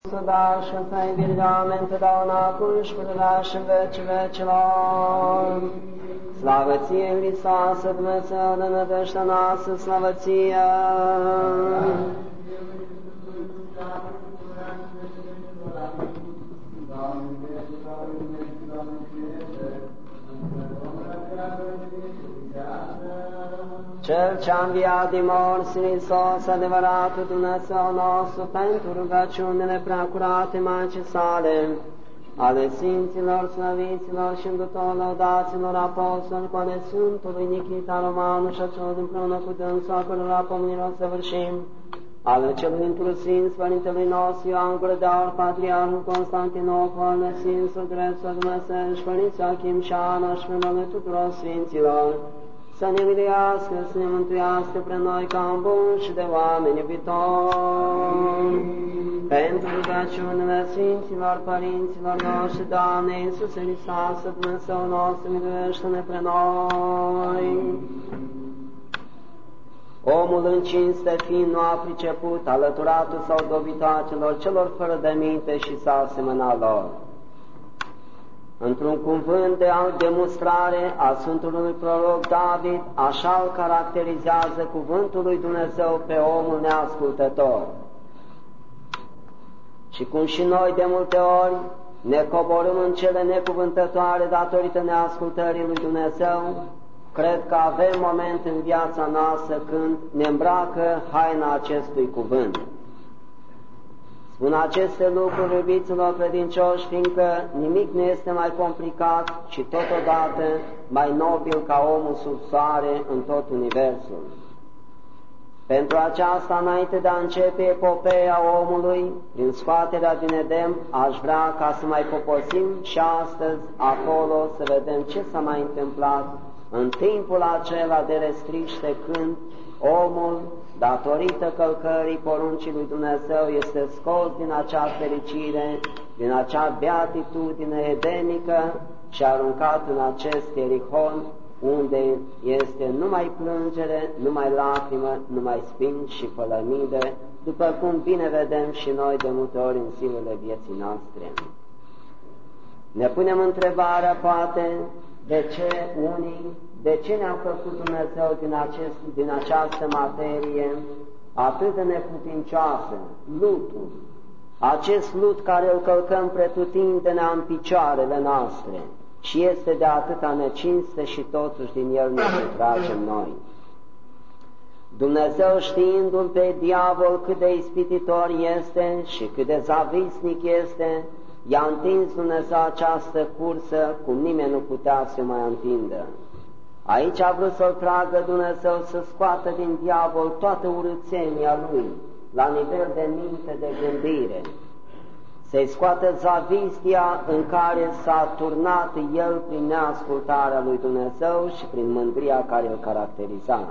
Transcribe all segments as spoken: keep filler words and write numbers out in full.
Să da și să-i virgamente dau înacum și până și veci vecilor. Slavă ție, Hristoase, Dumnezeu de nădejdea noastră, slavă ție! Cel ce-a înviat din morți, Hristos, adevăratul Dumnezeu nostru, pentru rugăciunile preacurate Maicii sale, ale Sfinților, Slăviților și Îndrutor Lăudaților Apostoli, cu ale Sfântului Nichita Romanu și a celor împreună cu dânsul, a cărora pomenilor săvârșim, ale celui întru Sfinț, Părintelui nostru Ioan Gură de Aur, Patriarhul Constantinopol, Sfințul Grețul Dumnezeu și Părinții Achim și Ana și pe tuturor Sfinților, să ne miluiască, să ne mântuiască pre noi ca un bun și de oameni iubitori. Pentru rugăciunile Sfinților Părinților noștri, Doamne Iisuse Hristoase, Dumnezeu nostru, miluiește-ne pre noi. Omul în cinste fiind nu a priceput, alăturatul sau dobitoacelor celor fără de minte și s-a asemănat lor. Într-un cuvânt de demonstrare a Sfântului Proroc David, așa îl caracterizează cuvântul lui Dumnezeu pe omul neascultător. Și cum și noi de multe ori ne coborâm în cele necuvântătoare datorită neascultării lui Dumnezeu, cred că avem moment în viața noastră când ne îmbracă haina acestui cuvânt. Spun aceste lucruri, iubiților credincioși, fiindcă nimic nu este mai complicat și totodată mai nobil ca omul sub soare în tot universul. Pentru aceasta, înainte de a începe epopeea omului, prin scoaterea din Edem, aș vrea ca să mai poposim și astăzi acolo să vedem ce s-a mai întâmplat în timpul acela de restriște când omul, datorită călcării poruncii lui Dumnezeu, este scos din acea fericire, din acea beatitudine edenică și aruncat în acest Ierihon, unde este numai plângere, numai lacrimă, numai spini și fălămide, după cum bine vedem și noi de multe ori în zilele vieții noastre. Ne punem întrebarea, poate, de ce unii, de ce ne-a făcut Dumnezeu din, acest, din această materie atât de neputincioasă, lutul, acest lut care îl călcăm pretutindenea în picioarele noastre și este de atâta necinste și totuși din el ne tragem noi. Dumnezeu, știindu-l pe diavol cât de ispititor este și cât de zavisnic este, i-a întins Dumnezeu această cursă cum nimeni nu putea să mai întindă. Aici a vrut să-l tragă Dumnezeu să scoată din diavol toată urâțenia lui, la nivel de minte, de gândire, să-i scoată zavistia în care s-a turnat el prin neascultarea lui Dumnezeu și prin mândria care îl caracteriza.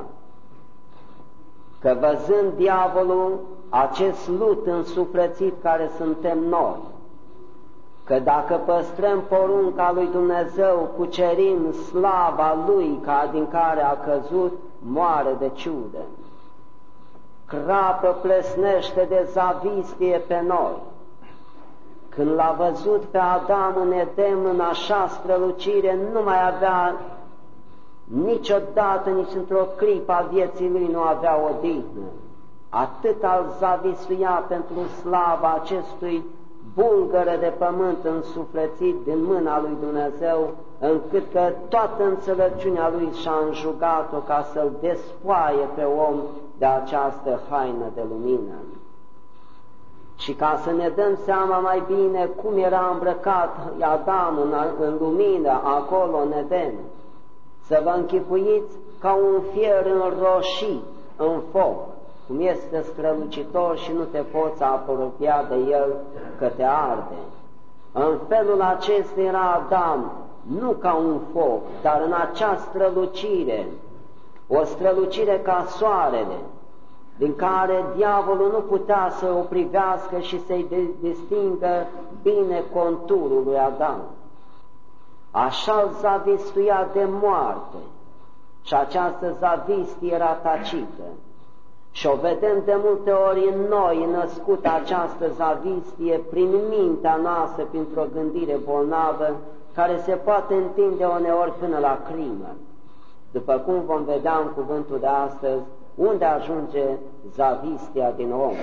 Că văzând diavolul acest lut însuflețit care suntem noi, că dacă păstrăm porunca lui Dumnezeu, cucerim slava lui ca din care a căzut, moare de ciudă. Crapă plesnește de zavistie pe noi. Când l-a văzut pe Adam în Edem, în așa strălucire, nu mai avea niciodată, nici într-o clipă a vieții lui nu avea odihnă. Atât al zavisuia pentru slava acestui bulgăre de pământ însuflețit din mâna lui Dumnezeu, încât că toată înțelepciunea lui și-a înjugat-o ca să-l despoaie pe om de această haină de lumină. Și ca să ne dăm seama mai bine cum era îmbrăcat Adam în, în lumină, acolo în Eden, să vă închipuiți ca un fier înroșit în foc, cum este strălucitor și nu te poți apropia de el că te arde. În felul acesta era Adam, nu ca un foc, dar în acea strălucire, o strălucire ca soarele, din care diavolul nu putea să o privească și să-i distingă bine conturul lui Adam. Așa-l zavistuia de moarte și această zavistie era tacită. Și o vedem de multe ori în noi, născută această zavistie prin mintea noastră, printr-o gândire bolnavă, care se poate întinde uneori până la crimă. După cum vom vedea în cuvântul de astăzi, unde ajunge zavistia din om,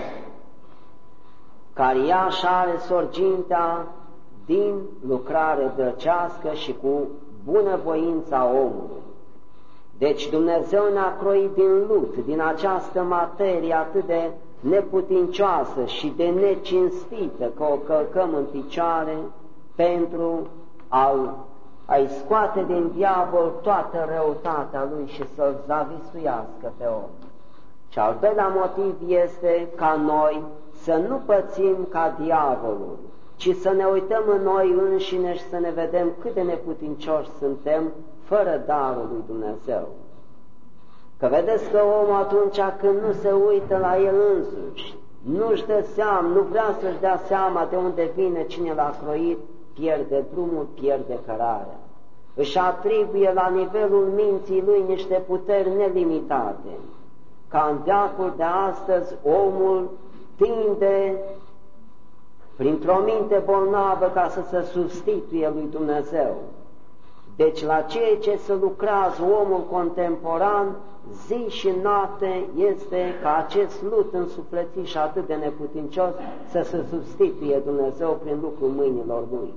care ea și are sorgintea din lucrare drăcească și cu bunăvoința omului. Deci Dumnezeu ne-a croit din lut, din această materie atât de neputincioasă și de necinstită, că o călcăm în picioare pentru a-l, a-i scoate din diavol toată răutatea lui și să-l zavisuiască pe om. Și al doilea motiv este ca noi să nu pățim ca diavolul, ci să ne uităm în noi înșine și să ne vedem cât de neputincioși suntem fără darul lui Dumnezeu. Că vedeți că omul atunci când nu se uită la el însuși, nu-și dă seama, nu vrea să-și dea seama de unde vine, cine l-a croit, pierde drumul, pierde cărarea. Își atribuie la nivelul minții lui niște puteri nelimitate. Ca în veacul de astăzi, omul tinde, printr-o minte bolnavă, ca să se substituie lui Dumnezeu. Deci la ceea ce se lucrează omul contemporan, zi și noapte, este ca acest lut însuflețit și atât de neputincios să se substituie Dumnezeu prin lucrul mâinilor lui.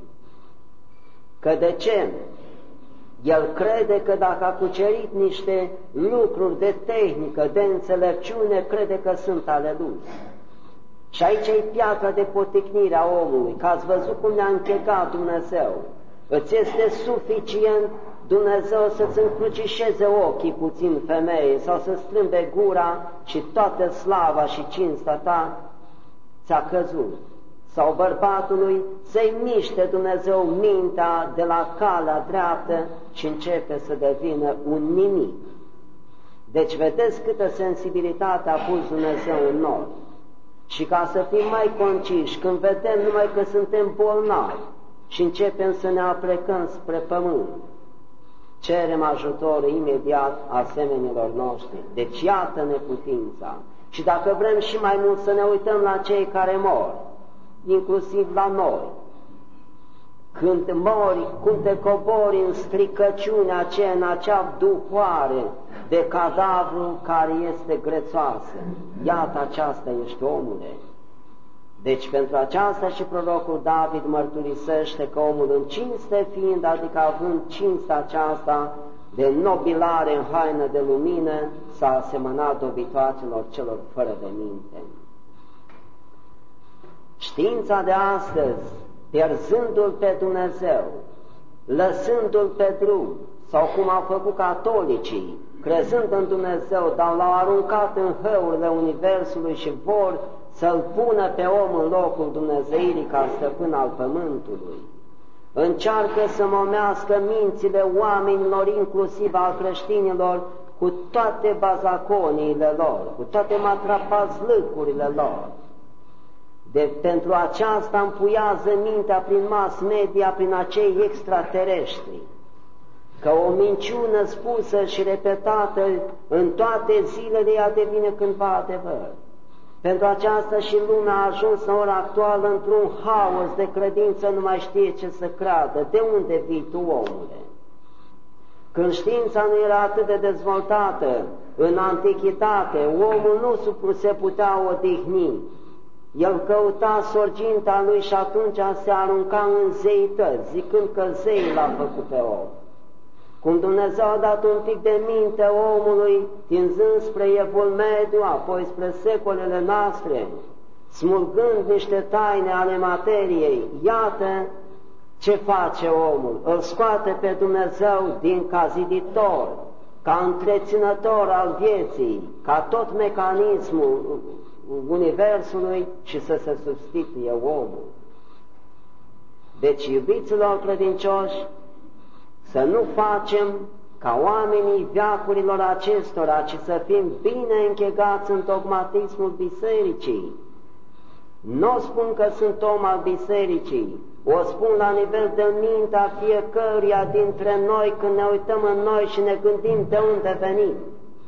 Că de ce? El crede că dacă a cucerit niște lucruri de tehnică, de înțelepciune, crede că sunt ale lui. Și aici e piatra de poticnire a omului, că ați văzut cum ne-a închegat Dumnezeu. Îți este suficient Dumnezeu să-ți încrucișeze ochii puțin, femeie, sau să strâmbe gura și toată slava și cinsta ta ți-a căzut. Sau bărbatului să-i miște Dumnezeu mintea de la calea dreaptă și începe să devină un nimic. Deci vedeți câtă sensibilitate a pus Dumnezeu în noi. Și ca să fim mai conciși, când vedem numai că suntem bolnavi și începem să ne aplecăm spre pământ, cerem ajutor imediat asemenilor noștri. Deci iată neputința. Și dacă vrem și mai mult să ne uităm la cei care mor, inclusiv la noi, când mori, cum te cobori în stricăciunea aceea, în acea duhoare de cadavru care este grețoasă. Iată, aceasta ești, omule. Deci pentru aceasta și prorocul David mărturisește că omul în cinste fiind, adică având cinstea aceasta de nobilare în haină de lumină, s-a asemănat dobitoacelor celor fără de minte. Știința de astăzi, pierzându-L pe Dumnezeu, lăsându-L pe drum, sau cum au făcut catolicii, crezând în Dumnezeu, dar l-au aruncat în hăurile universului și vor să-L pună pe om în locul Dumnezeirii ca stăpân al pământului. Încearcă să momească mințile oamenilor, inclusiv al creștinilor, cu toate bazaconiile lor, cu toate matrapazlâcurile lor. De, pentru aceasta împuiază mintea prin mass media, prin acei extraterestri, că o minciună spusă și repetată în toate zilele ea devine cândva adevăr. Pentru aceasta și lumea a ajuns în ora actuală într-un haos de credință, nu mai știe ce să creadă. De unde vii tu, omule? Când știința nu era atât de dezvoltată, în antichitate, omul nu se putea odihni. El căuta sorginta lui și atunci se arunca în zeități, zicând că zeii l-a făcut pe om. Cum Dumnezeu a dat un pic de minte omului, tinzând spre evul mediu, apoi spre secolele noastre, smulgând niște taine ale materiei, iată ce face omul. Îl scoate pe Dumnezeu din ca ziditor, ca întreținător al vieții, ca tot mecanismul universului și să se substituie omul. Deci, iubiților credincioși, să nu facem ca oamenii veacurilor acestora, ci să fim bine închegați în dogmatismul bisericii. Nu o spun că sunt om al bisericii, o spun la nivel de mintea fiecăruia dintre noi când ne uităm în noi și ne gândim de unde venim.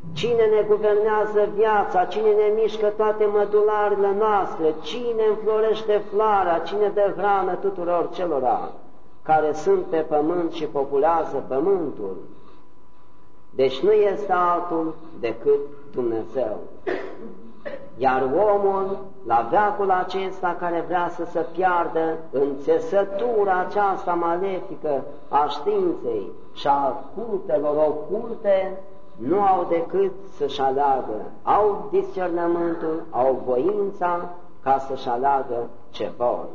Cine ne guvernează viața, cine ne mișcă toate mădularele noastre, cine înflorește floarea, cine dă hrană tuturor celora care sunt pe pământ și populează pământul. Deci nu este altul decât Dumnezeu. Iar omul, la veacul acesta care vrea să se piardă în țesătura aceasta malefică a științei și a cultelor oculte, nu au decât să-și aleagă. Au discernământul, au voința ca să-și aleagă ce vor.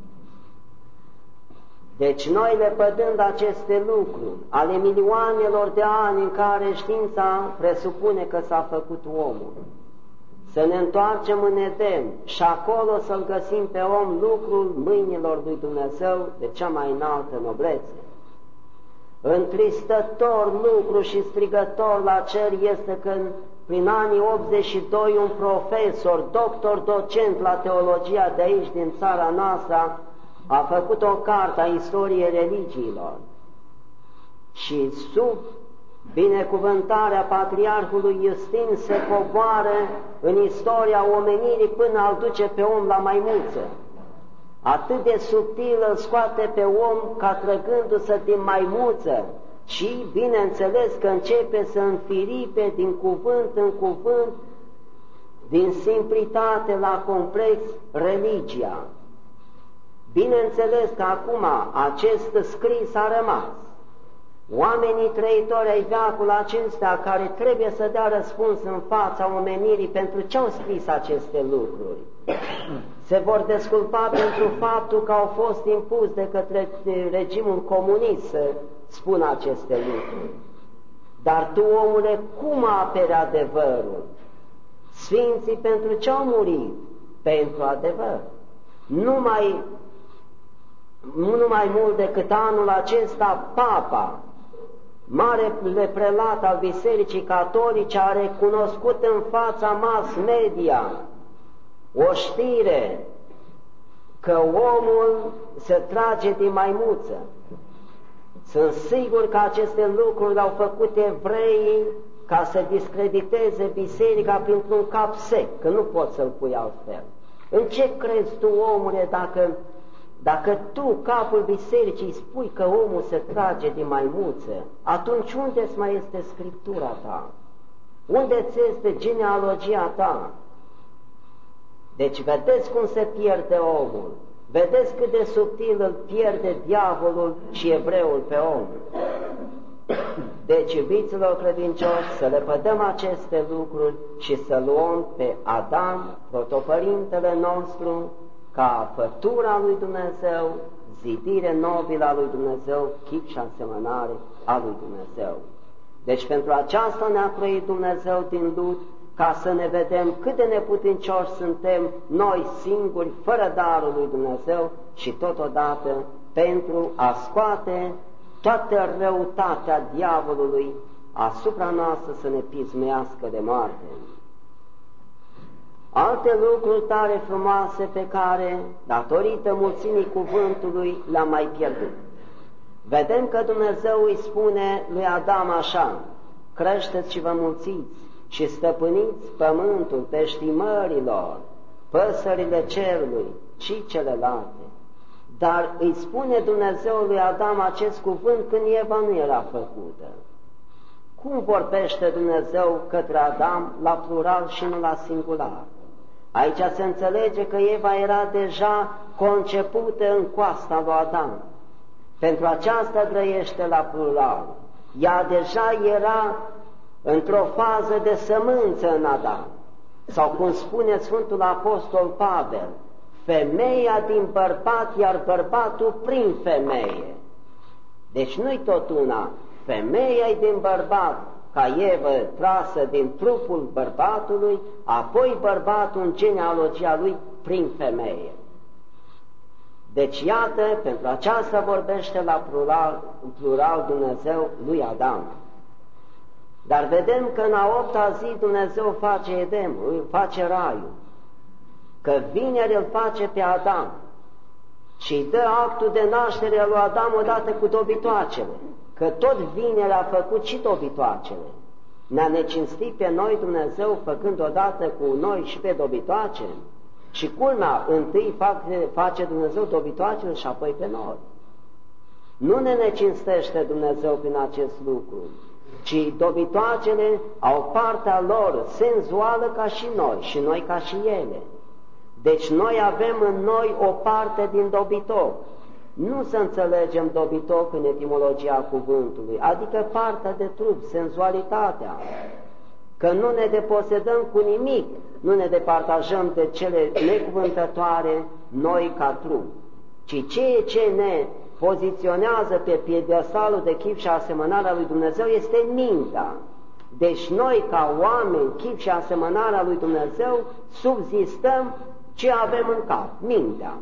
Deci noi, lepădând aceste lucruri, ale milioanelor de ani în care știința presupune că s-a făcut omul, să ne întoarcem în Eden și acolo să-L găsim pe om lucrul mâinilor lui Dumnezeu de cea mai înaltă noblețe. Întristător lucru și strigător la cer este când prin anii optzeci și doi un profesor, doctor, docent la teologia de aici din țara noastră a făcut o carte a istoriei religiilor și sub binecuvântarea patriarhului Iustin se coboară în istoria omenirii până îl duce pe om la maimuță. Atât de subtil îl scoate pe om ca trăgându-se din maimuță și, bineînțeles, că începe să înfiripe din cuvânt în cuvânt, din simplitate la complex, religia. Bineînțeles că acum acest scris a rămas. Oamenii trăitori ai veacul acesta care trebuie să dea răspuns în fața omenirii pentru ce au scris aceste lucruri, se vor desculpa pentru faptul că au fost impus de către regimul comunist să spună aceste lucruri. Dar tu, omule, cum aperi adevărul? Sfinții pentru ce au murit? Pentru adevăr. Numai, nu mai mult decât anul acesta, Papa, marele prelat al Bisericii Catolice, a recunoscut în fața mass media o știre că omul se trage din maimuță. Sunt sigur că aceste lucruri le-au făcut evreii ca să discrediteze biserica printr-un cap sec, că nu poți să-l pui altfel. În ce crezi tu, omule, dacă, dacă tu, capul bisericii, spui că omul se trage din maimuță, atunci unde-ți mai este Scriptura ta? Unde-ți este genealogia ta? Deci vedeți cum se pierde omul, vedeți cât de subtil îl pierde diavolul și evreul pe om. Deci, iubiților credincioși, să lepădăm aceste lucruri și să luăm pe Adam, protopărintele nostru, ca fătura lui Dumnezeu, zidire nobilă a lui Dumnezeu, chip și asemănare a lui Dumnezeu. Deci pentru aceasta ne-a croit Dumnezeu din lut, ca să ne vedem cât de neputincioși suntem noi singuri, fără darul lui Dumnezeu și totodată pentru a scoate toată răutatea diavolului asupra noastră să ne pismească de moarte. Alte lucruri tare frumoase pe care, datorită mulțimii cuvântului, le-am mai pierdut. Vedem că Dumnezeu îi spune lui Adam așa: creșteți și vă mulțiți și stăpâniți pământul, peștii mărilor, păsările cerului și celelalte. Dar îi spune Dumnezeu lui Adam acest cuvânt când Eva nu era făcută. Cum vorbește Dumnezeu către Adam la plural și nu la singular? Aici se înțelege că Eva era deja concepută în coasta lui Adam. Pentru aceasta grăiește la plural. Ea deja era într-o fază de sămânță în Adam. Sau cum spune Sfântul Apostol Pavel, femeia din bărbat, iar bărbatul prin femeie. Deci nu-i tot una, femeia-i din bărbat, ca Evă trasă din trupul bărbatului, apoi bărbatul în genealogia lui prin femeie. Deci iată, pentru aceasta vorbește la plural, plural Dumnezeu lui Adam. Dar vedem că în a opta zi Dumnezeu face Edemul, face raiul, că vineri îl face pe Adam și îi dă actul de naștere lui Adam odată cu dobitoacele, că tot vineri a făcut și dobitoacele. Ne-a necinstit pe noi Dumnezeu făcând odată cu noi și pe dobitoace? Și culmea, întâi face Dumnezeu dobitoacele și apoi pe noi. Nu ne necinstește Dumnezeu prin acest lucru, ci dobitoacele au partea lor senzuală ca și noi și noi ca și ele. Deci noi avem în noi o parte din dobitoc. Nu să înțelegem dobitoc în etimologia cuvântului, adică partea de trup, senzualitatea, că nu ne deposedăm cu nimic, nu ne departajăm de cele necuvântătoare noi ca trup, ci ceea ce ne poziționează pe piedestalul de chip și asemănarea lui Dumnezeu este mintea. Deci noi, ca oameni, chip și asemănarea lui Dumnezeu, subzistăm ce avem în cap, mintea.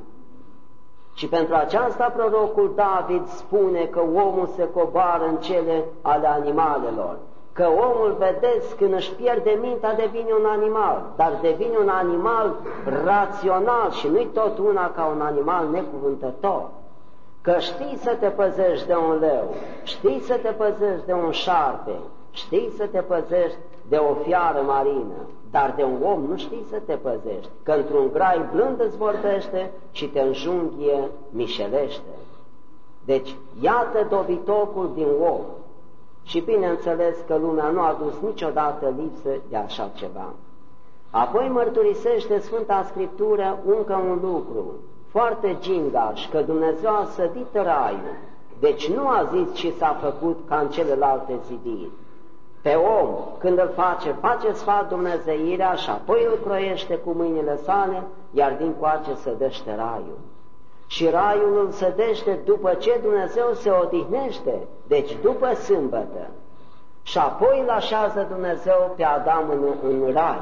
Și pentru aceasta prorocul David spune că omul se coboară în cele ale animalelor, că omul, vedeți, când își pierde mintea, devine un animal, dar devine un animal rațional și nu-i tot una ca un animal necuvântător. Că știi să te păzești de un leu, știi să te păzești de un șarpe, știi să te păzești de o fiară marină, dar de un om nu știi să te păzești, că într-un grai blând îți vorbește și te înjunghie mișelește. Deci, iată dobitocul din om. Și bineînțeles că lumea nu a dus niciodată lipsă de așa ceva. Apoi mărturisește Sfânta Scriptură încă un lucru, foarte gingaș, că Dumnezeu a sădit raiul, deci nu a zis ce s-a făcut ca în celelalte zidiri. Pe om, când îl face, face sfat dumnezeirea și apoi îl croiește cu mâinile sale, iar din coace sădește raiul. Și raiul îl sădește după ce Dumnezeu se odihnește, deci după sâmbătă. Și apoi îl așează Dumnezeu pe Adam în, în rai.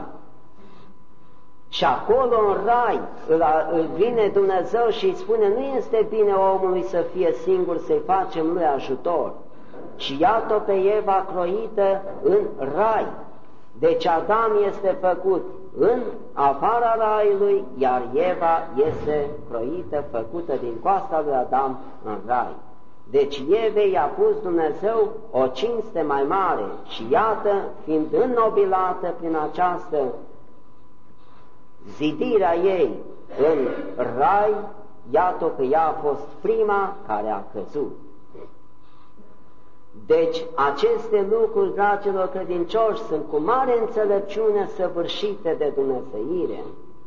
Și acolo în rai îl, îl vine Dumnezeu și îi spune, nu este bine omului să fie singur, să-i facem lui ajutor. Și iată pe Eva croită în rai. Deci Adam este făcut în afara raiului, iar Eva este croită, făcută din coasta lui Adam în rai. Deci Evei i-a pus Dumnezeu o cinste mai mare și iată, fiind înnobilată prin această zidirea ei în rai, iată că ea a fost prima care a căzut. Deci aceste lucruri, dragilor credincioși, sunt cu mare înțelepciune săvârșite de dumnezeire.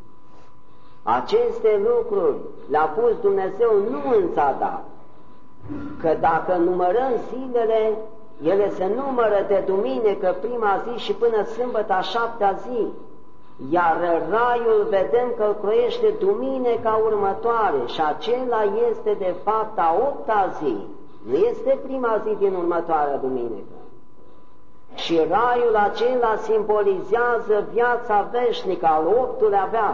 Aceste lucruri le-a pus Dumnezeu nu în zadar, că dacă numărăm zilele, ele se numără de duminică prima zi și până sâmbătă a șaptea zi, iar raiul vedem că îl croiește duminica următoare și acela este de fapt a opta zi. Nu este prima zi din următoarea duminică. Și raiul acela simbolizează viața veșnică al optulea veac.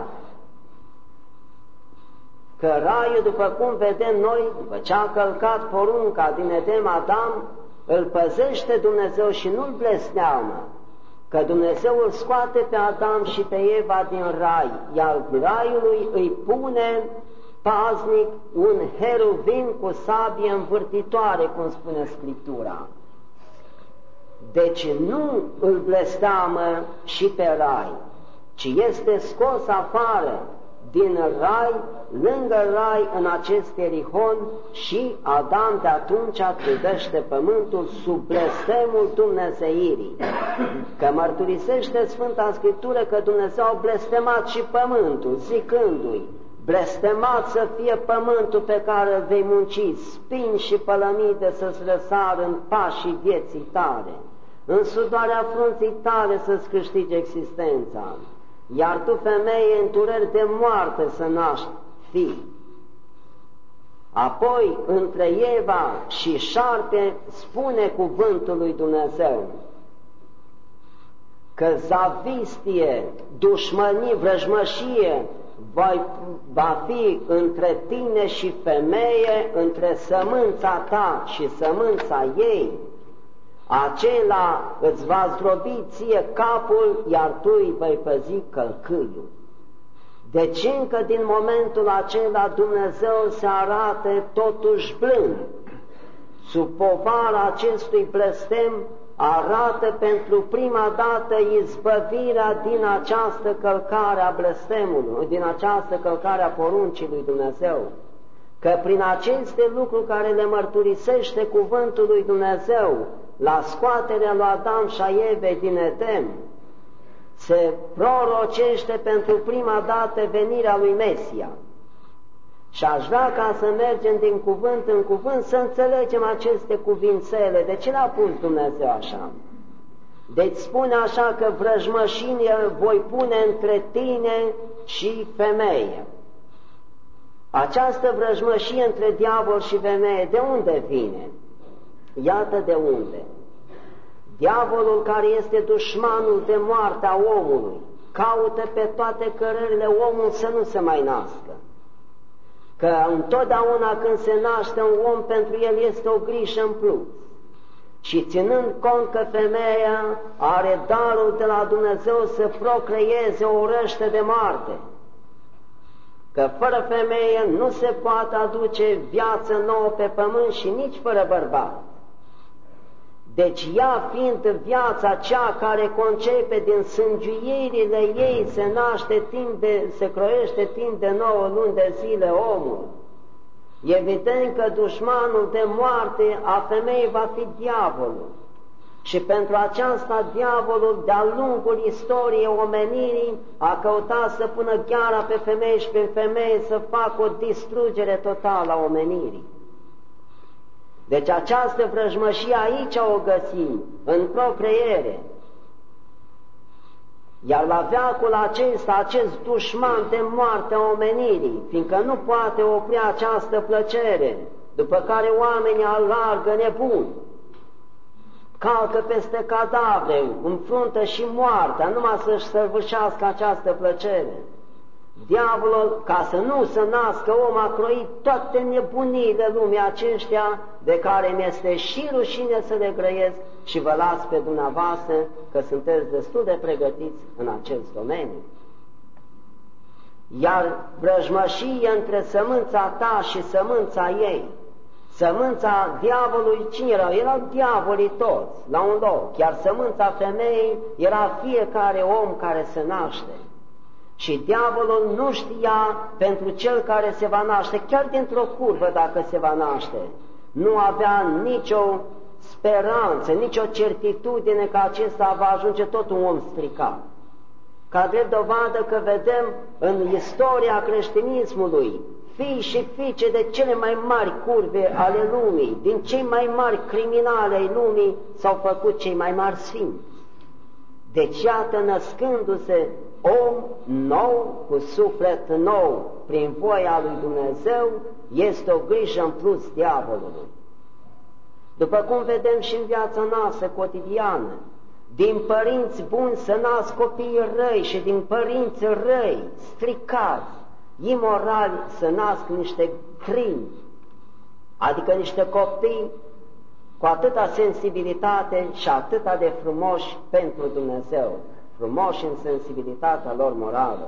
Că raiul, după cum vedem noi, după ce a călcat porunca din Edem Adam, îl păzește Dumnezeu și nu-l blesteamă. Că Dumnezeu îl scoate pe Adam și pe Eva din rai, iar raiului îi pune paznic un heruvim cu sabie învârtitoare, cum spune Scriptura. Deci nu îl blesteamă și pe rai, ci este scos afară din rai, lângă rai, în acest erihon, și Adam de atunci trudește pământul sub blestemul dumnezeirii. Că mărturisește Sfânta Scriptură că Dumnezeu a blestemat și pământul, zicându-i, blestemat să fie pământul pe care îl vei munci, spini și pălămide să-ți răsară în pașii vieții tale, în sudoarea frunții tale să-ți câștigi existența, iar tu, femeie, în dureri de moarte să naști fii. Apoi, între Eva și șarpe, spune cuvântul lui Dumnezeu că zavistie, dușmănie, vrăjmășie va fi între tine și femeie, între sămânța ta și sămânța ei. Acela îți va zdrobi ție capul, iar tu îi vei păzi călcâiul. Deci încă din momentul acela Dumnezeu se arată totuși blând. Sub povara acestui blestem arată pentru prima dată izbăvirea din această călcare a blestemului, din această călcare a poruncii lui Dumnezeu. Că prin aceste lucruri care le mărturisește cuvântul lui Dumnezeu, la scoaterea lui Adam și a Evei din Eden, se prorocește pentru prima dată venirea lui Mesia. Și aș vrea ca să mergem din cuvânt în cuvânt să înțelegem aceste cuvințele. De ce le-a pus Dumnezeu așa? Deci spune așa că vrăjmășinie voi pune între tine și femeie. Această vrăjmășie între diavol și femeie, de unde vine? Iată de unde. Diavolul, care este dușmanul de moartea omului, caută pe toate cărările omul să nu se mai nască. Că întotdeauna când se naște un om, pentru el este o grijă în plus. Și ținând cont că femeia are darul de la Dumnezeu să procreeze o răște de moarte, că fără femeie nu se poate aduce viață nouă pe pământ și nici fără bărbat. Deci ea, fiind viața cea care concepe din sângiuirile ei, se naște timp de, se croiește timp de nouă luni de zile omul. Evident că dușmanul de moarte a femeii va fi diavolul. Și pentru aceasta diavolul, de-a lungul istoriei omenirii, a căutat să pună gheara pe femeie și pe femeie să facă o distrugere totală a omenirii. Deci această vrăjmășie aici o găsim, în procreere. Iar la veacul acesta, acest dușman de moarte a omenirii, fiindcă nu poate opri această plăcere, după care oamenii alargă nebuni, calcă peste cadavre, înfruntă și moartea, numai să-și săvârșească această plăcere. Diavolul, ca să nu se nască om, a croit toate nebuniile lumii aceștia, de care mi este și rușine să le grăiesc, și vă las pe dumneavoastră că sunteți destul de pregătiți în acest domeniu. Iar vrăjmășie între sămânța ta și sămânța ei, sămânța diavolului, cine erau? Erau diavolii toți, la un loc, iar sămânța femeii era fiecare om care se naște. Și diavolul nu știa pentru cel care se va naște, chiar dintr-o curvă dacă se va naște, nu avea nicio speranță, nicio certitudine că acesta va ajunge tot un om stricat. Ca drept dovadă că vedem în istoria creștinismului, fii și fiice de cele mai mari curve ale lumii, din cei mai mari criminali ai lumii, s-au făcut cei mai mari sfinți. Deci iată, născându-se om nou, cu suflet nou, prin voia lui Dumnezeu, este o grijă în plus diavolului. După cum vedem și în viața noastră cotidiană, din părinți buni se nasc copii răi și din părinți răi, stricați, imorali, se nasc niște crimi, adică niște copii cu atâta sensibilitate și atâta de frumoși pentru Dumnezeu, frumoși în sensibilitatea lor morală.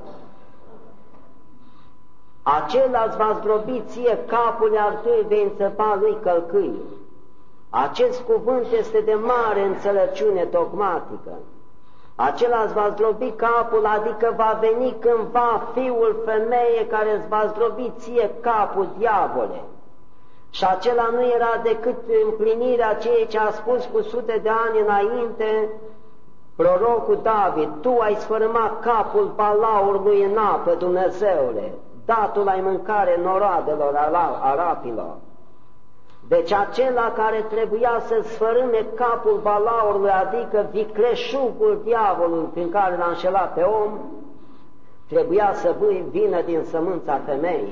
Acela îți va zdrobi ție capul, iar tu îi vei înțepa lui călcâiul. Acest cuvânt este de mare înțelepciune dogmatică. Acela îți va zdrobi capul, adică va veni cândva fiul femeie care îți va zdrobi ție capul, diavole. Și acela nu era decât împlinirea ceea ce a spus cu sute de ani înainte prorocul David: tu ai sfărâmat capul balaurului în apă, Dumnezeule, datul ai mâncare noroadelor arapilor. Deci acela care trebuia să sfărâme capul balaurului, adică vicleșugul diavolului prin care l-a înșelat pe om, trebuia să vină din sămânța femeii.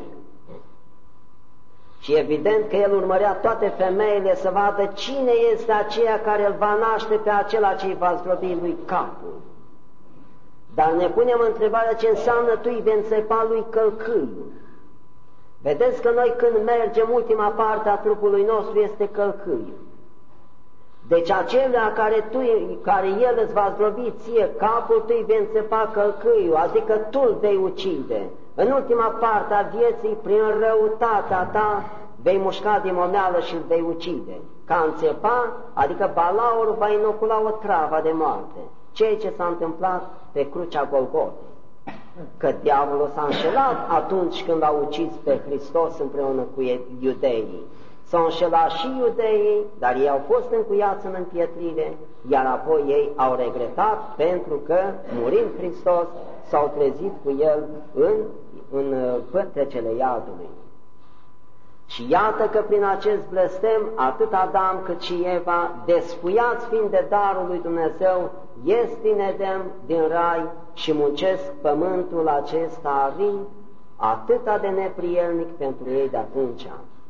Și evident că el urmărea toate femeile să vadă cine este aceea care îl va naște pe acela ce îi va zdrobi lui capul. Dar ne punem întrebarea ce înseamnă tu îi vei înțepa lui călcâiul. Vedeți că noi când mergem, ultima parte a trupului nostru este călcâiul. Deci acelea care, tu, care el îți va zdrobi ție capul, tu îi vei înțepa călcâiul, adică tu îl vei ucide. În ultima parte a vieții, prin răutatea ta, vei mușca din momeală și îl vei ucide. Ca înțepa, adică balaurul va inocula o travă de moarte, ceea ce s-a întâmplat pe crucea Golgotei. Că diavolul s-a înșelat atunci când l-a ucis pe Hristos împreună cu iudeii. S-au înșelat și iudeii, dar ei au fost încuiați în împietrire, iar apoi ei au regretat pentru că, murind Hristos, s-au trezit cu El în, în pântecele iadului. Și iată că prin acest blestem, atât Adam cât și Eva, despuiați fiind de darul lui Dumnezeu, ies din Edem, din rai și muncesc pământul acesta arid, atâta de neprielnic pentru ei de atunci.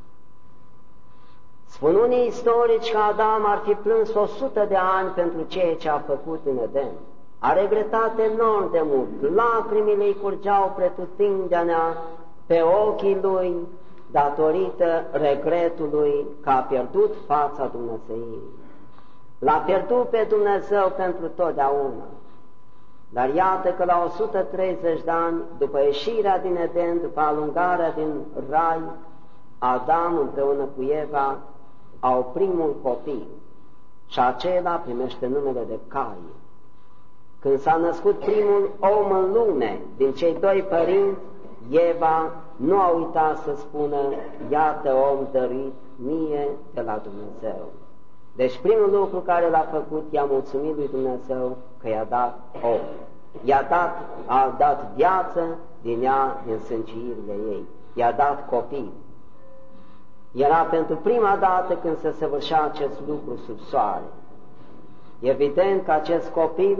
Spun unii istorici că Adam ar fi plâns o sută de ani pentru ceea ce a făcut în Eden. A regretat enorm de mult, lacrimile îi curgeau pretutindenea pe ochii lui, datorită regretului că a pierdut fața Dumnezeirii. L-a pierdut pe Dumnezeu pentru totdeauna. Dar iată că la o sută treizeci de ani, după ieșirea din Eden, după alungarea din rai, Adam împreună cu Eva au primul copil și acela primește numele de Cain. Când s-a născut primul om în lume din cei doi părinți, Eva nu a uitat să spună, iată om dăruit mie de la Dumnezeu. Deci primul lucru care l-a făcut, i-a mulțumit lui Dumnezeu că i-a dat om. I-a dat, a dat viață din ea, din sânciirile ei. I-a dat copil. Era pentru prima dată când se săvârșea acest lucru sub soare. Evident că acest copil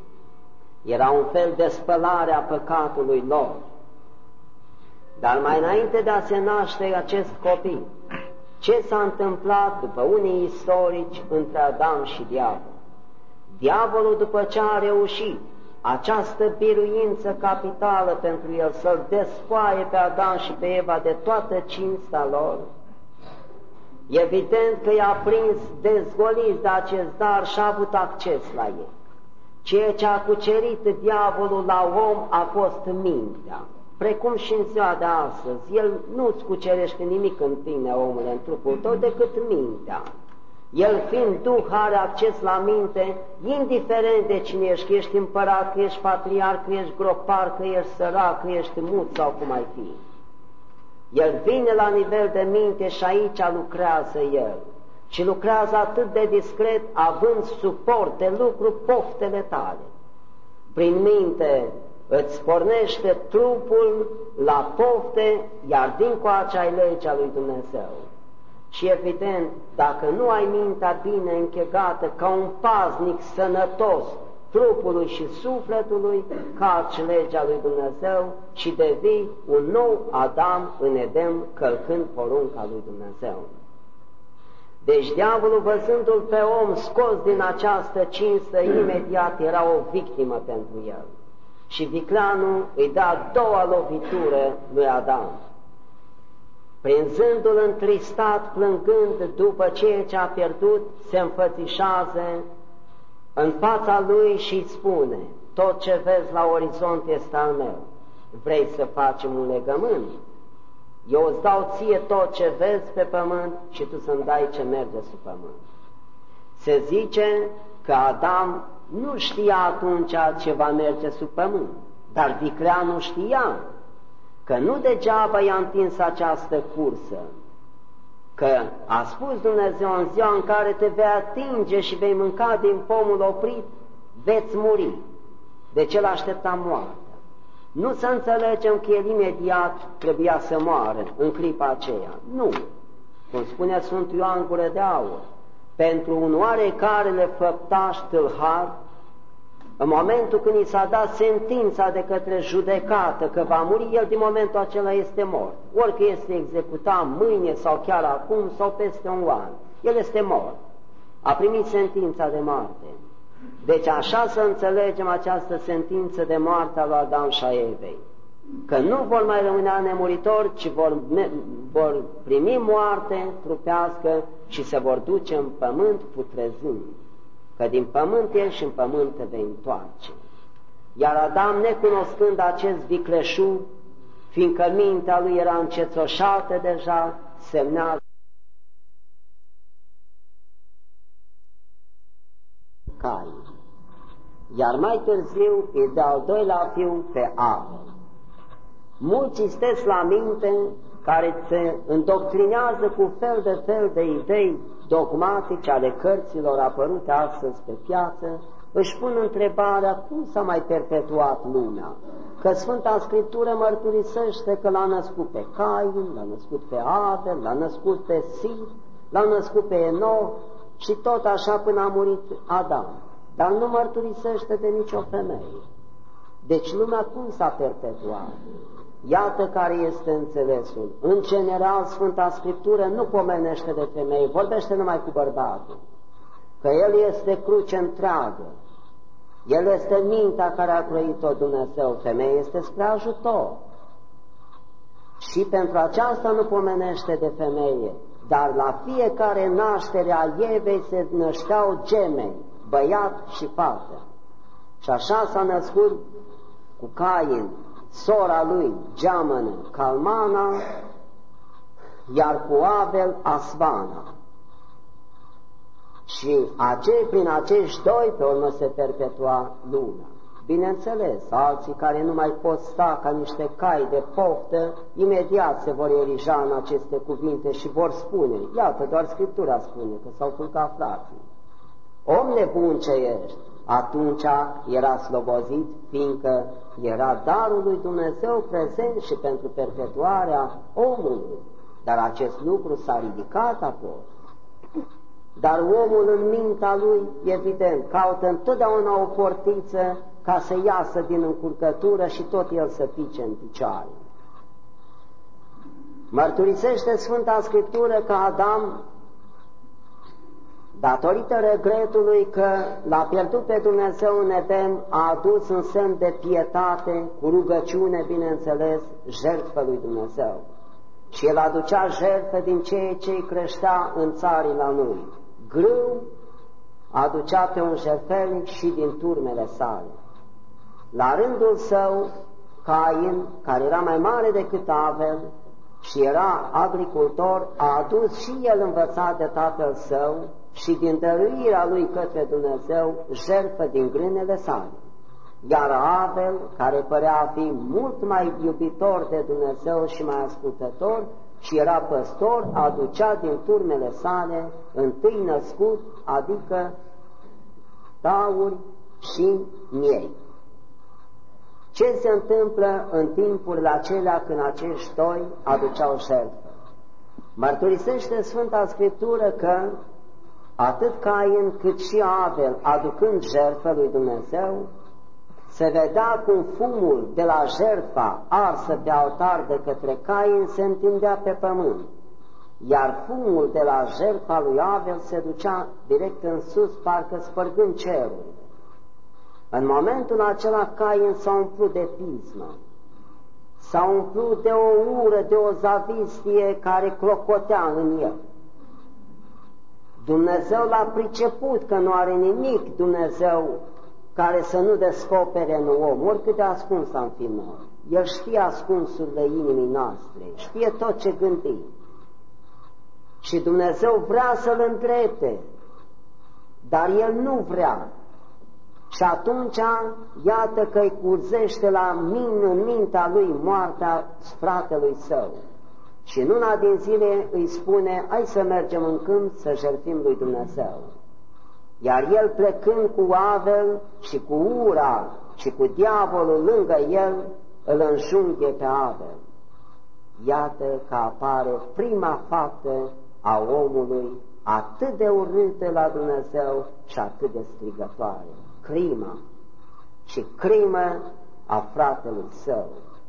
era un fel de spălare a păcatului lor. Dar mai înainte de a se naște acest copil, ce s-a întâmplat după unii istorici între Adam și diavol? Diavolul, după ce a reușit această biruință capitală pentru el, să-l desfoaie pe Adam și pe Eva de toată cinsta lor, evident că i-a prins dezgoliți de acest dar și a avut acces la ei. Ceea ce a cucerit diavolul la om a fost mintea. Precum și în ziua de astăzi, el nu-ți cucerește nimic în tine, omule, în trupul tău, decât mintea. El, fiind Duh, are acces la minte, indiferent de cine ești, că ești împărat, că ești patriarh, că ești gropar, că ești sărac, că ești mut sau cum ai fi. El vine la nivel de minte și aici lucrează el. Și lucrează atât de discret, având suport de lucru poftele tale. Prin minte îți pornește trupul la pofte, iar dincoace ai legea lui Dumnezeu. Și evident, dacă nu ai mintea bine închegată ca un paznic sănătos trupului și sufletului, calci legea lui Dumnezeu și devii un nou Adam în Edem, călcând porunca lui Dumnezeu. Deci diavolul, văzându-l pe om scos din această cinstă, imediat era o victimă pentru el. Și vicleanul îi dă a doua lovitură lui Adam. Prinzându-l întristat, plângând după ceea ce a pierdut, se înfățișează în fața lui și îi spune, tot ce vezi la orizont este al meu. Vrei să facem un legământ? Eu îți dau ție tot ce vezi pe pământ și tu să-mi dai ce merge sub pământ. Se zice că Adam nu știa atunci ce va merge sub pământ, dar vicleanul știa că nu degeaba i-a întins această cursă, că a spus Dumnezeu, în ziua în care te vei atinge și vei mânca din pomul oprit, veți muri. Deci el aștepta moartea. Nu să înțelegem că el imediat trebuia să moară în clipa aceea. Nu. Cum spune Sfântul Ioan Gură de Aur, pentru un oarecare le făptaș tâlhar, în momentul când i s-a dat sentința de către judecată că va muri, el din momentul acela este mort. Ori că este executat mâine sau chiar acum sau peste un an. El este mort. A primit sentința de moarte. Deci așa să înțelegem această sentință de moarte a lui Adam și a Evei. Că nu vor mai rămâne nemuritori, ci vor, vor primi moarte trupească și se vor duce în pământ putrezând. Că din pământ ești și în pământ te vei întoarce. Iar Adam, necunoscând acest vicleșug, fiindcă mintea lui era încețoșată deja, semnează Cain, iar mai târziu îi dă al doilea fiu pe Abel. Mulți stăți la minte care se îndoctrinează cu fel de fel de idei dogmatice ale cărților apărute astăzi pe piață, își pun întrebarea cum s-a mai perpetuat lumea, că Sfânta Scriptură mărturisește că l-a născut pe Cain, l-a născut pe Abel, l-a născut pe Sid, l-a născut pe Enoch și tot așa până a murit Adam, dar nu mărturisește de nicio femeie. Deci lumea cum s-a perpetuat? Iată care este înțelesul. În general, Sfânta Scriptură nu pomenește de femei, vorbește numai cu bărbatul, că el este cruce întreagă, el este mintea care a croit-o Dumnezeu, femeia este spre ajutor. Și pentru aceasta nu pomenește de femeie, dar la fiecare naștere a Evei se nășteau gemeni, băiat și fată. Și așa s-a născut cu Cain, sora lui geamănă Calmana, iar cu Abel Asvana. Și acei, prin acești doi pe urmă se perpetua lumea. Bineînțeles, alții care nu mai pot sta ca niște cai de poftă, imediat se vor erija în aceste cuvinte și vor spune, iată, doar Scriptura spune că s-au culcat frații. Om nebun ce ești, atunci era slobozit, fiindcă era darul lui Dumnezeu prezent și pentru perpetuarea omului. Dar acest lucru s-a ridicat apoi. Dar omul în mintea lui, evident, caută întotdeauna o portiță ca să iasă din încurcătură și tot el să pice în picioare. Mărturisește Sfânta Scriptură că Adam, datorită regretului că l-a pierdut pe Dumnezeu în Eden, a adus în semn de pietate, cu rugăciune, bineînțeles, jertfă lui Dumnezeu. Și el aducea jertfă din ceea ce îi creștea în țarina lui. Grâu aducea pe un jertfelnic și din turmele sale. La rândul său, Cain, care era mai mare decât Abel și era agricultor, a adus și el învățat de tatăl său și din dăruirea lui către Dumnezeu jertfă din grânele sale. Iar Abel, care părea a fi mult mai iubitor de Dumnezeu și mai ascultător și era păstor, aducea din turmele sale întâi născut, adică tauri și miei. Ce se întâmplă în timpurile acelea când acești doi aduceau jertfă? Mărturisește Sfânta Scriptură că atât Cain cât și Abel, aducând jertfă lui Dumnezeu, se vedea cum fumul de la jertfa arsă pe altar de către Cain se întindea pe pământ, iar fumul de la jertfa lui Abel se ducea direct în sus, parcă spărgând cerul. În momentul acela Cain s-a umplut de pismă, s-a umplut de o ură, de o zavistie care clocotea în el. Dumnezeu l-a priceput că nu are nimic Dumnezeu care să nu descopere în om, oricât de ascuns am fi noi. El știe ascunsurile inimii noastre, știe tot ce gândim. Și Dumnezeu vrea să-l îndrepte, dar el nu vrea. Și atunci, iată că îi curzește la min, în mintea lui moartea fratelui său. Și în una din zile îi spune, hai să mergem în câmp să jertfim lui Dumnezeu. Iar el plecând cu Abel și cu ura și cu diavolul lângă el, îl înjunghe pe Abel. Iată că apare prima faptă a omului atât de urâtă la Dumnezeu și atât de strigătoare. Crima și crimă a fratelui său.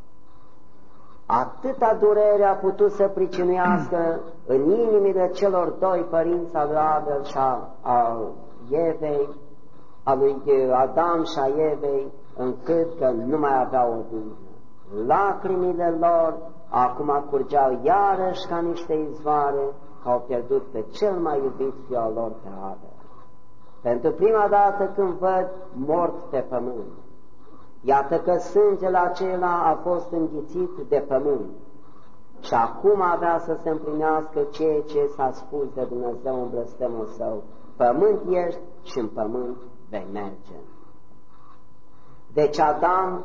Atâta durere a putut să pricinuiască în inimile celor doi părinți al lui Abel și a Evei, a lui Adam și a Evei, încât că nu mai aveau odihnă. Lacrimile lor acum curgeau iarăși ca niște izvoare, că au pierdut pe cel mai iubit fiu al lor, pe Abel. Pentru prima dată când văd mort pe pământ, iată că sângele acela a fost înghițit de pământ. și acum avea să se împlinească ceea ce s-a spus de Dumnezeu în blestemul său: pământ ești și în pământ vei merge. Deci Adam,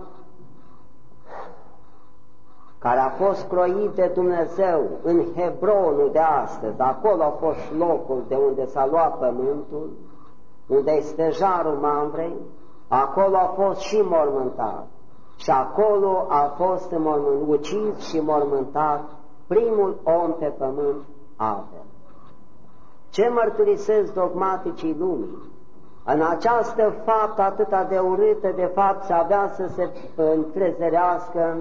care a fost croit de Dumnezeu în Hebronul de astăzi, acolo a fost locul de unde s-a luat pământul, unde este stejarul Mamrei, acolo a fost și mormântat. Și acolo a fost ucis și mormântat primul om pe pământ, Abel. Ce mărturisesc dogmaticii lumii? În această faptă atâta de urâtă, de fapt, să avea să se întrezerească,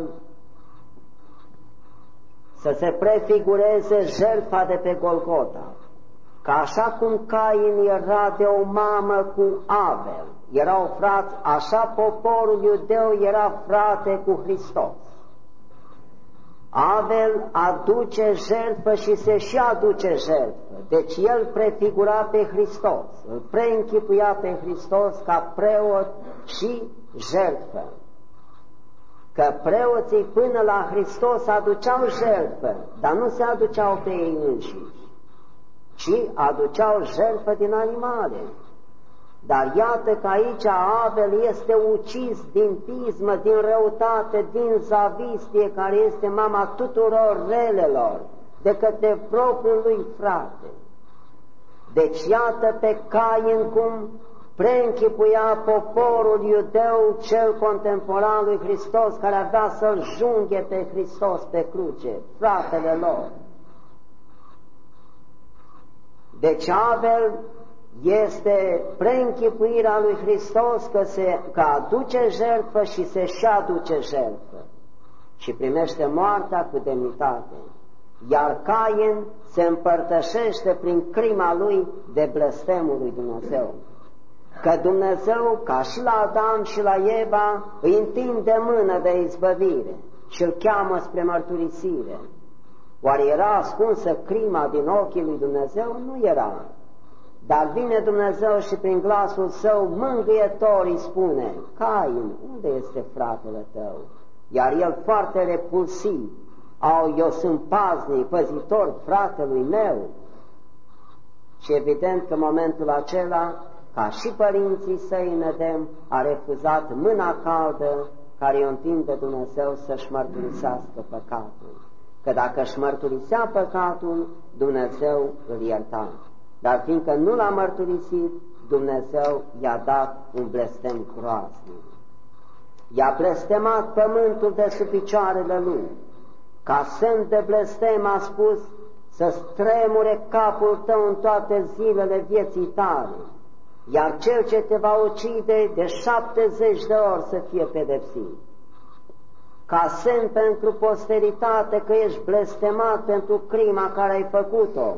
să se prefigureze jertfa de pe Golgota, că așa cum Cain era de o mamă cu Abel, erau frați, așa poporul iudeu era frate cu Hristos. Abel aduce jertfă și se și aduce jertfă, deci el prefigura pe Hristos, îl preînchipuia pe Hristos ca preot și jertfă. Că preoții până la Hristos aduceau jertfă, dar nu se aduceau pe ei înșiși, ci aduceau jertfă din animale. Dar iată că aici Abel este ucis din pismă, din răutate, din zavistie, care este mama tuturor relelor, de către propriul lui frate. Deci iată pe Cain cum preînchipuia poporul iudeu, cel contemporan lui Hristos, care avea să-l junghe pe Hristos pe cruce, fratele lor. Deci Abel este preînchipuirea lui Hristos că, se, că aduce jertfă și se și aduce jertfă și primește moartea cu demnitate, iar Cain se împărtășește prin crima lui de blestemul lui Dumnezeu. Că Dumnezeu, ca și la Adam și la Eva, îi întinde mână de izbăvire și îl cheamă spre mărturisire. Oare era ascunsă crima din ochii lui Dumnezeu? Nu era. Dar vine Dumnezeu și prin glasul său mângâietor îi spune: Cain, unde este fratele tău? Iar el foarte repulsiv: au, eu sunt paznic, păzitor fratelui meu. Și evident că în momentul acela, ca și părinții săi în Edem, a refuzat mâna caldă care îi întinde Dumnezeu să-și mărturisească păcatul. Că dacă își mărturisea păcatul, Dumnezeu îl ierta. Dar fiindcă nu l-a mărturisit, Dumnezeu i-a dat un blestem groaznic. I-a blestemat pământul de sub picioarele lui. Ca semn de blestem a spus: să stremure capul tău în toate zilele vieții tale, iar cel ce te va ucide de șaptezeci de ori să fie pedepsit. Ca semn pentru posteritate că ești blestemat pentru crima care ai făcut-o.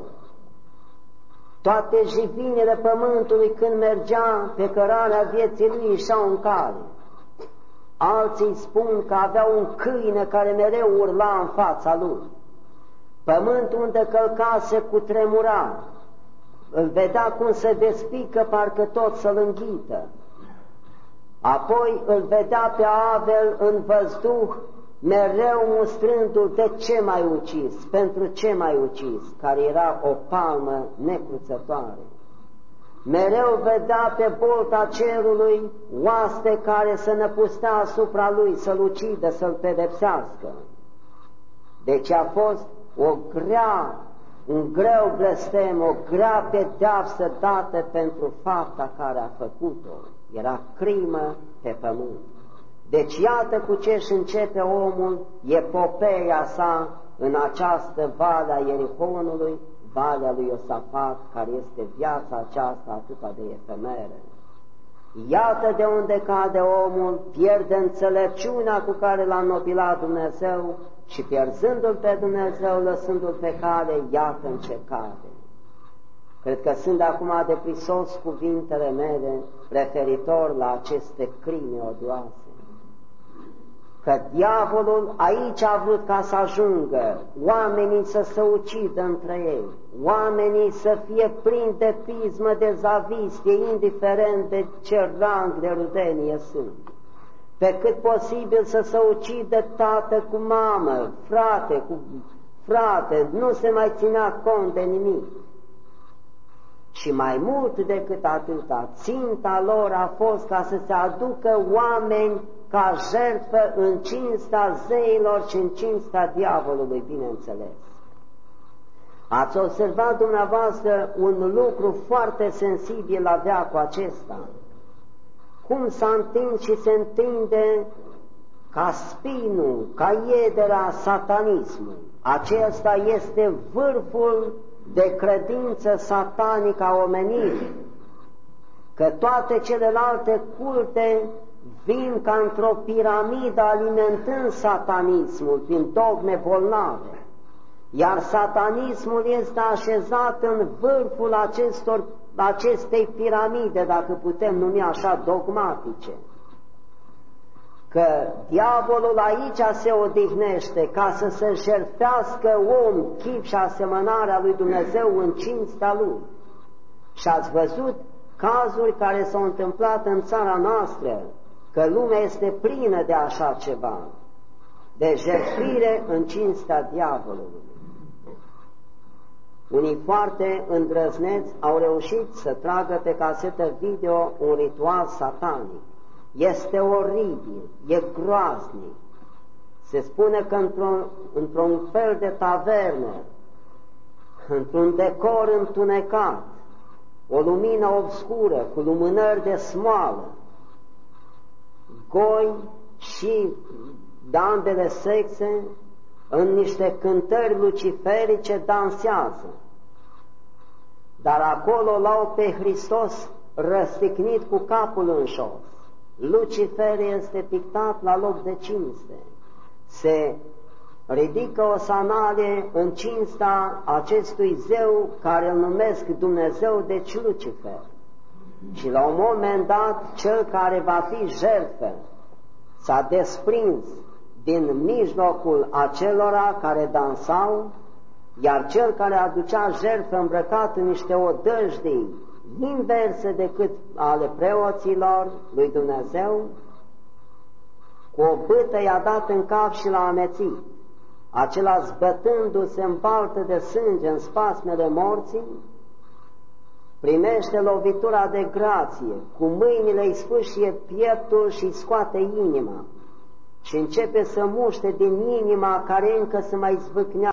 Toate jivinele pământului când mergea pe cărarea vieții lui ieșeau în cale. Alții spun că avea un câine care mereu urla în fața lui. Pământul unde călcase cutremura, îl vedea cum se despică, parcă tot să-l înghită. Apoi îl vedea pe Abel în văzduh, mereu mustrându-l: de ce m-ai ucis, pentru ce m-ai ucis, care era o palmă necruțătoare. Mereu vedea pe bolta cerului oaste care se năpustea asupra lui, să-l ucidă, să-l pedepsească. Deci a fost o grea, un greu blestem, o grea pedeapsă dată pentru fapta care a făcut-o. Era crimă pe pământ. Deci iată cu ce își începe omul epopeia sa în această vale a Ierihonului, valea lui Iosafat, care este viața aceasta atâta de efemeră. Iată de unde cade omul, pierde înțelepciunea cu care l-a înnobilat Dumnezeu și pierzându-l pe Dumnezeu, lăsându-l pe cale, iată în ce cade. Cred că sunt acum de prisos cuvintele mele referitor la aceste crime odioase. Că diavolul aici a vrut ca să ajungă oamenii să se ucidă între ei, oamenii să fie plini de pismă, de zavistie, indiferent de ce rang de rudenie sunt, pe cât posibil să se ucidă tată cu mamă, frate cu frate, nu se mai ținea cont de nimic. Și mai mult decât atâta, ținta lor a fost ca să se aducă oameni ca jertfă în cinsta zeilor și în cinsta diavolului, bineînțeles. Ați observat dumneavoastră un lucru foarte sensibil la veacul acesta, cum s-a întins și se întinde ca spinul, ca iedera satanismului. Acesta este vârful de credință satanică a omenirii, că toate celelalte culte vin ca într-o piramidă alimentând satanismul prin dogme bolnave, iar satanismul este așezat în vârful acestor, acestei piramide, dacă putem numi așa, dogmatice. Că diavolul aici se odihnește ca să se jertfească om, chip și asemănarea lui Dumnezeu în cinsta lui. Și ați văzut cazuri care s-au întâmplat în țara noastră, că lumea este plină de așa ceva, de jertfire în cinsta diavolului. Unii foarte îndrăzneți au reușit să tragă pe casetă video un ritual satanic. Este oribil, e groaznic. Se spune că într-un într-un fel de tavernă, într-un decor întunecat, o lumină obscură cu lumânări de smoală, goi și de ambele sexe, în niște cântări luciferice dansează. Dar acolo l-au pe Hristos răstignit cu capul în jos. Lucifer este pictat la loc de cinste. Se ridică o sanalie în cinsta acestui zeu care îl numesc Dumnezeu, deci Lucifer. Și la un moment dat, cel care va fi jertfă s-a desprins din mijlocul acelora care dansau, iar cel care aducea jertfă îmbrăcat în niște odăjdii inverse decât ale preoților lui Dumnezeu, cu o bâtă i-a dat în cap și l-a amețit. Acela, zbătându-se în baltă de sânge în spasmele morții, primește lovitura de grație, cu mâinile îi sfâșie pieptul și scoate inima și începe să muște din inima care încă se mai zvâcnea